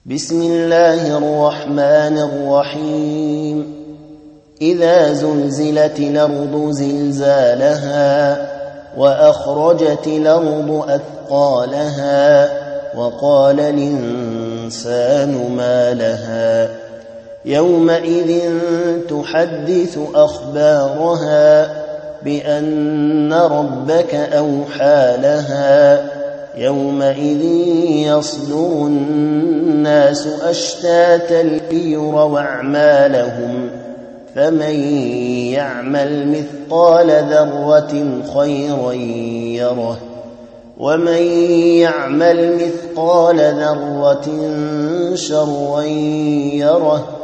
بسم الله الرحمن الرحيم إذا زلزلت الأرض زلزالها وأخرجت الأرض أثقالها وقال الإنسان ما لها يومئذ تحدث أخبارها بأن ربك أوحى لها يومئذ يصدر الناس أشتاتا ليروا أعمالهم فمن يعمل مثقال ذرة خيرا يره ومن يعمل مثقال ذرة شرا يره